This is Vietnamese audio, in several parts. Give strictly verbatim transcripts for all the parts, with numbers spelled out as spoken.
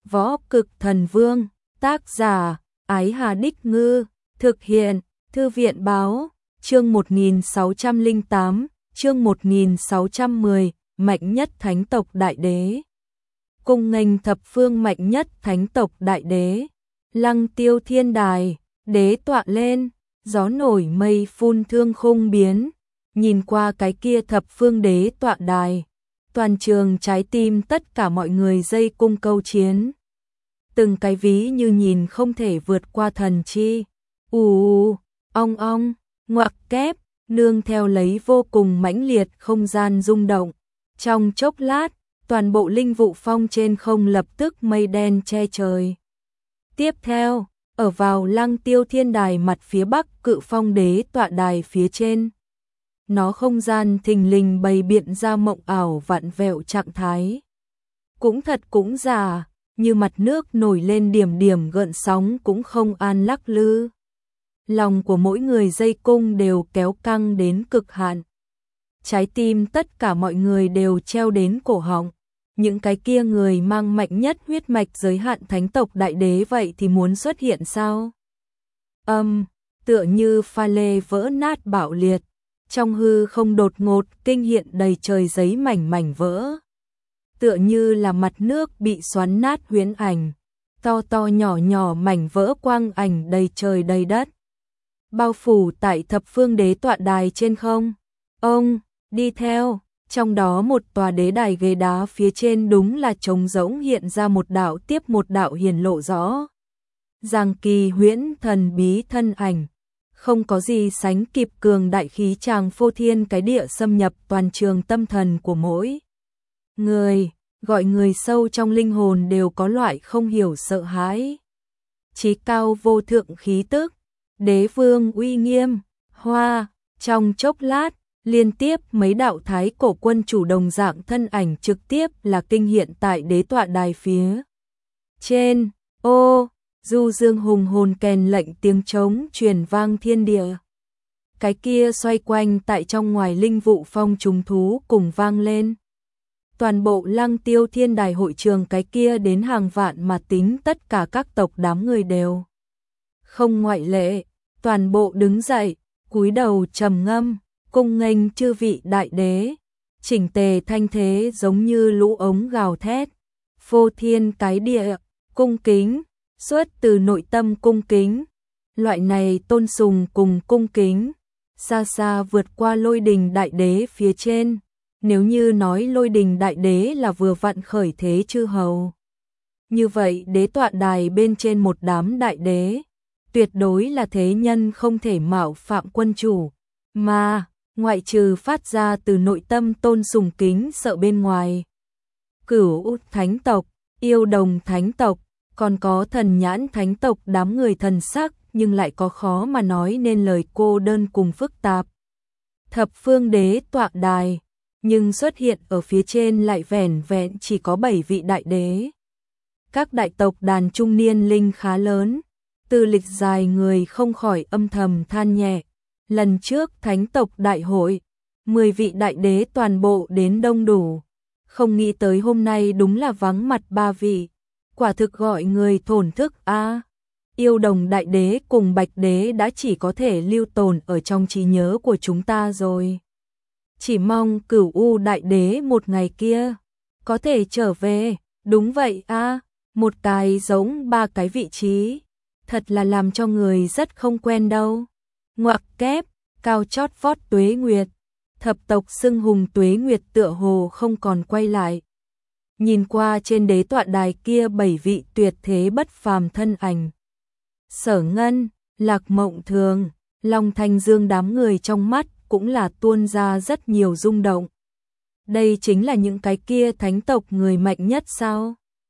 Võ Cực Thần Vương, tác giả, Ái Hà Đích Ngư, thực hiện, Thư viện Báo, chương một nghìn sáu trăm lẻ tám, chương một nghìn sáu trăm mười, mạnh nhất thánh tộc đại đế. Cung nghênh thập phương mạnh nhất thánh tộc đại đế, Lăng Tiêu Thiên Đài, đế tọa lên, gió nổi mây phun thương khung biến, nhìn qua cái kia thập phương đế tọa đài, toàn trường trái tim tất cả mọi người dây cung câu chiến. Từng cái ví như nhìn không thể vượt qua thần chi, ù ù, ong ong, ngoặc kép, nương theo lấy vô cùng mãnh liệt không gian rung động. Trong chốc lát, toàn bộ linh vụ phong trên không lập tức mây đen che trời. Tiếp theo, ở vào Lăng Tiêu Thiên Đài mặt phía bắc cự phong đế tọa đài phía trên. Nó không gian thình lình bày biện ra mộng ảo vặn vẹo trạng thái. Cũng thật cũng giả, như mặt nước nổi lên điểm điểm gợn sóng cũng không an lắc lư. Lòng của mỗi người dây cung đều kéo căng đến cực hạn. Trái tim tất cả mọi người đều treo đến cổ họng. Những cái kia người mang mạnh nhất huyết mạch giới hạn thánh tộc đại đế vậy thì muốn xuất hiện sao? Âm, um, tựa như pha lê vỡ nát bạo liệt. Trong hư không đột ngột kinh hiện đầy trời giấy mảnh mảnh vỡ. Tựa như là mặt nước bị xoắn nát huyễn ảnh. To to nhỏ nhỏ mảnh vỡ quang ảnh đầy trời đầy đất. Bao phủ tại thập phương đế tọa đài trên không. Ông, đi theo, trong đó một tòa đế đài ghế đá phía trên đúng là trống rỗng hiện ra một đạo tiếp một đạo hiển lộ rõ. Giang kỳ huyễn thần bí thân ảnh. Không có gì sánh kịp cường đại khí tràng phô thiên cái địa xâm nhập toàn trường tâm thần của mỗi người, gọi người sâu trong linh hồn đều có loại không hiểu sợ hãi. Chí cao vô thượng khí tức, đế vương uy nghiêm, hoa, trong chốc lát, liên tiếp mấy đạo thái cổ quân chủ đồng dạng thân ảnh trực tiếp là kinh hiện tại đế tọa đài phía trên. Ô, du dương hùng hồn kèn lệnh tiếng trống truyền vang thiên địa. Cái kia xoay quanh tại trong ngoài linh vụ phong trùng thú cùng vang lên. Toàn bộ Lăng Tiêu Thiên Đài hội trường cái kia đến hàng vạn mà tính tất cả các tộc đám người đều. Không ngoại lệ, toàn bộ đứng dậy, cúi đầu trầm ngâm, cung nghênh chư vị đại đế. Chỉnh tề thanh thế giống như lũ ống gào thét. Phô thiên cái địa, cung kính. Xuất từ nội tâm cung kính, loại này tôn sùng cùng cung kính, xa xa vượt qua Lôi Đình đại đế phía trên. Nếu như nói Lôi Đình đại đế là vừa vặn khởi thế chư hầu, như vậy đế tọa đài bên trên một đám đại đế, tuyệt đối là thế nhân không thể mạo phạm quân chủ, mà ngoại trừ phát ra từ nội tâm tôn sùng kính sợ bên ngoài. Cửu thánh tộc, yêu đồng thánh tộc, còn có thần nhãn thánh tộc đám người thần sắc nhưng lại có khó mà nói nên lời cô đơn cùng phức tạp. Thập phương đế tọa đài, nhưng xuất hiện ở phía trên lại vẻn vẹn chỉ có bảy vị đại đế. Các đại tộc đàn trung niên linh khá lớn, từ lịch dài người không khỏi âm thầm than nhẹ. Lần trước thánh tộc đại hội, mười vị đại đế toàn bộ đến đông đủ, không nghĩ tới hôm nay đúng là vắng mặt ba vị. Quả thực gọi người thổn thức a. À, yêu đồng đại đế cùng bạch đế đã chỉ có thể lưu tồn ở trong trí nhớ của chúng ta rồi. Chỉ mong cửu u đại đế một ngày kia có thể trở về. Đúng vậy a, à, một cái giống ba cái vị trí, thật là làm cho người rất không quen đâu. Ngoặc kép, cao chót vót Tuế Nguyệt, thập tộc xưng hùng Tuế Nguyệt tựa hồ không còn quay lại. Nhìn qua trên đế tọa đài kia bảy vị tuyệt thế bất phàm thân ảnh. Sở Ngân, Lạc Mộng Thường, Long Thanh Dương đám người trong mắt cũng là tuôn ra rất nhiều rung động. Đây chính là những cái kia thánh tộc người mạnh nhất sao?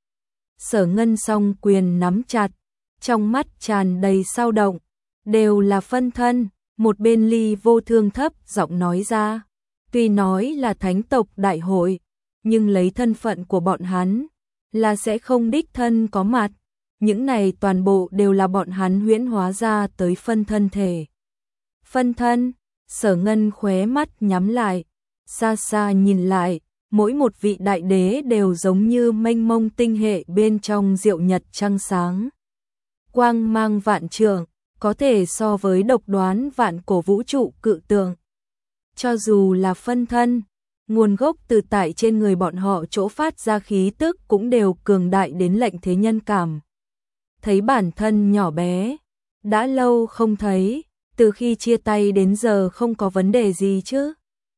Sở Ngân song quyền nắm chặt, trong mắt tràn đầy sao động, đều là phân thân, một bên Ly Vô Thương thấp giọng nói ra, tuy nói là thánh tộc đại hội, nhưng lấy thân phận của bọn hắn là sẽ không đích thân có mặt, những này toàn bộ đều là bọn hắn huyễn hóa ra tới phân thân thể. Phân thân, Sở Ngân khóe mắt nhắm lại, xa xa nhìn lại, mỗi một vị đại đế đều giống như mênh mông tinh hệ bên trong diệu nhật trăng sáng. Quang mang vạn trượng, có thể so với độc đoán vạn cổ vũ trụ cự tượng. Cho dù là phân thân, nguồn gốc từ tại trên người bọn họ chỗ phát ra khí tức cũng đều cường đại đến lệnh thế nhân cảm. Thấy bản thân nhỏ bé, đã lâu không thấy, từ khi chia tay đến giờ không có vấn đề gì chứ.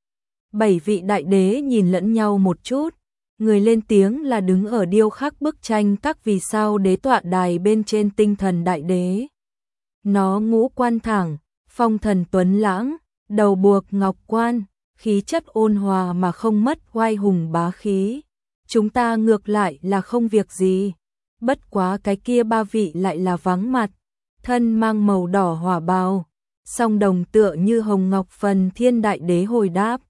Bảy vị đại đế nhìn lẫn nhau một chút, người lên tiếng là đứng ở điêu khắc bức tranh các vì sao đế tọa đài bên trên tinh thần đại đế. Nó ngũ quan thẳng, phong thần tuấn lãng, đầu buộc ngọc quan, khí chất ôn hòa mà không mất oai hùng bá khí. Chúng ta ngược lại là không việc gì, bất quá cái kia ba vị lại là vắng mặt, thân mang màu đỏ hỏa bào, song đồng tựa như hồng ngọc phần thiên đại đế hồi đáp.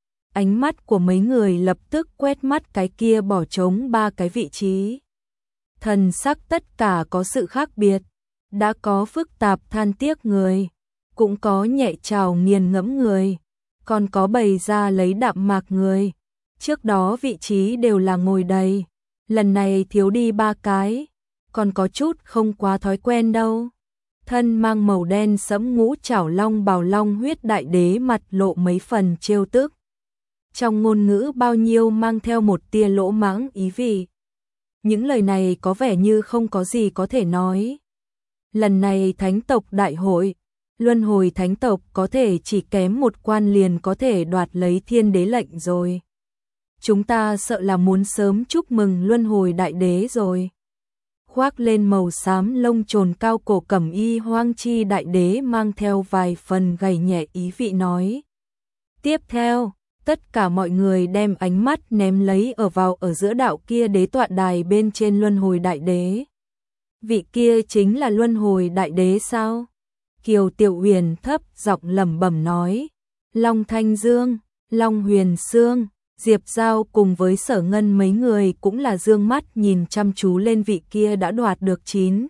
Ánh mắt của mấy người lập tức quét mắt cái kia bỏ trống ba cái vị trí. Thần sắc tất cả có sự khác biệt, đã có phức tạp than tiếc người, cũng có nhẹ trào nghiền ngẫm người, còn có bày ra lấy đạm mạc người. Trước đó vị trí đều là ngồi đầy, lần này thiếu đi ba cái, còn có chút không quá thói quen đâu. Thân mang màu đen sẫm ngũ trảo long bào long huyết đại đế mặt lộ mấy phần trêu tức. Trong ngôn ngữ bao nhiêu mang theo một tia lỗ mãng ý vị. Những lời này có vẻ như không có gì có thể nói. Lần này thánh tộc đại hội, luân hồi thánh tộc có thể chỉ kém một quan liền có thể đoạt lấy thiên đế lệnh rồi. Chúng ta sợ là muốn sớm chúc mừng luân hồi đại đế rồi. Khoác lên màu xám lông trồn cao cổ cẩm y hoang chi đại đế mang theo vài phần gầy nhẹ ý vị nói. Tiếp theo, tất cả mọi người đem ánh mắt ném lấy ở vào ở giữa đạo kia đế tọa đài bên trên luân hồi đại đế. Vị kia chính là luân hồi đại đế sao? Kiều Tiểu Huyền thấp giọng lẩm bẩm nói. Long Thanh Dương, Long Huyền Sương, Diệp Giao cùng với Sở Ngân mấy người cũng là dương mắt nhìn chăm chú lên vị kia đã đoạt được chín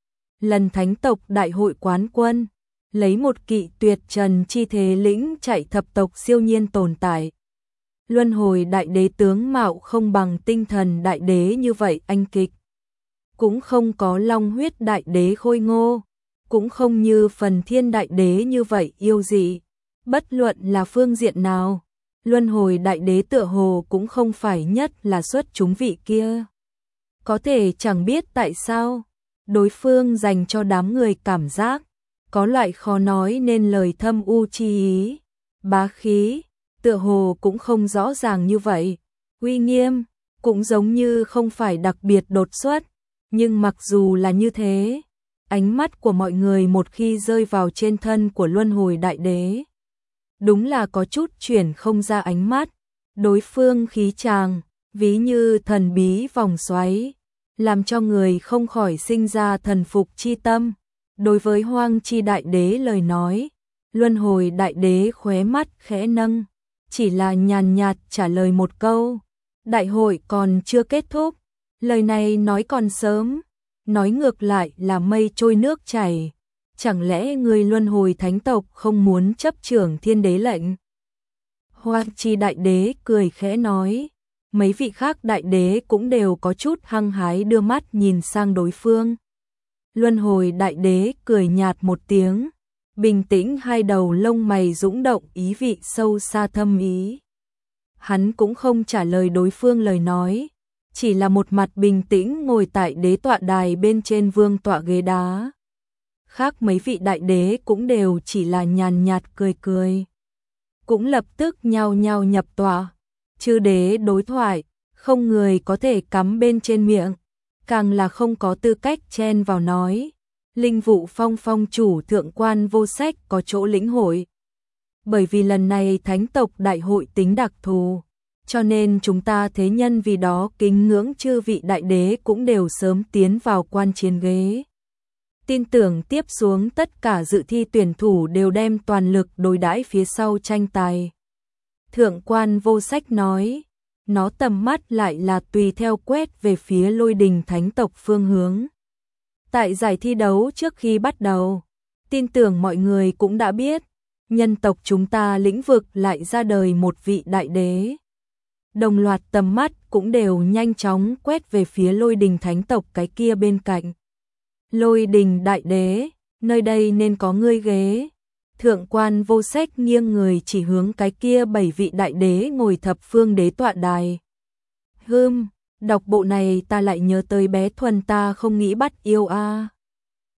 lần thánh tộc đại hội quán quân, lấy một kỵ tuyệt trần chi thế lĩnh chạy thập tộc siêu nhiên tồn tại. Luân hồi đại đế tướng mạo không bằng tinh thần đại đế như vậy anh kịch, cũng không có long huyết đại đế khôi ngô, cũng không như phần thiên đại đế như vậy yêu dị. Bất luận là phương diện nào, luân hồi đại đế tựa hồ cũng không phải nhất là xuất chúng vị kia. Có thể chẳng biết tại sao, đối phương dành cho đám người cảm giác, có loại khó nói nên lời thâm u chi ý, bá khí, tựa hồ cũng không rõ ràng như vậy, uy nghiêm, cũng giống như không phải đặc biệt đột xuất, nhưng mặc dù là như thế, ánh mắt của mọi người một khi rơi vào trên thân của luân hồi đại đế, đúng là có chút chuyển không ra ánh mắt. Đối phương khí tràng, ví như thần bí vòng xoáy, làm cho người không khỏi sinh ra thần phục chi tâm. Đối với Hoang Chi đại đế lời nói, luân hồi đại đế khóe mắt khẽ nâng, chỉ là nhàn nhạt trả lời một câu. Đại hội còn chưa kết thúc, lời này nói còn sớm, nói ngược lại là mây trôi nước chảy. Chẳng lẽ người luân hồi thánh tộc không muốn chấp trưởng thiên đế lệnh? Hoang Chi đại đế cười khẽ nói. Mấy vị khác đại đế cũng đều có chút hăng hái đưa mắt nhìn sang đối phương. Luân hồi đại đế cười nhạt một tiếng, bình tĩnh hai đầu lông mày dũng động ý vị sâu xa thâm ý. Hắn cũng không trả lời đối phương lời nói, chỉ là một mặt bình tĩnh ngồi tại đế tọa đài bên trên vương tọa ghế đá. Khác mấy vị đại đế cũng đều chỉ là nhàn nhạt cười cười. Cũng lập tức nhao nhao nhập tọa. Chư đế đối thoại, không người có thể cắm bên trên miệng, càng là không có tư cách chen vào nói. Linh vụ phong phong chủ thượng quan vô sách có chỗ lĩnh hội. Bởi vì lần này thánh tộc đại hội tính đặc thù, cho nên chúng ta thế nhân vì đó kính ngưỡng chư vị đại đế cũng đều sớm tiến vào quan chiến ghế. Tin tưởng tiếp xuống tất cả dự thi tuyển thủ đều đem toàn lực đối đãi phía sau tranh tài. Thượng quan vô sách nói, nó tầm mắt lại là tùy theo quét về phía lôi đình thánh tộc phương hướng. Tại giải thi đấu trước khi bắt đầu, tin tưởng mọi người cũng đã biết, nhân tộc chúng ta lĩnh vực lại ra đời một vị đại đế. đồng loạt tầm mắt cũng đều nhanh chóng quét về phía Lôi Đình thánh tộc cái kia bên cạnh. Lôi Đình đại đế, nơi đây nên có ngươi ghế. Thượng quan Vô Sách nghiêng người chỉ hướng cái kia bảy vị đại đế ngồi thập phương đế tọa đài. Hừm, đọc bộ này ta lại nhớ tới bé Thuần ta không nghĩ bắt yêu a.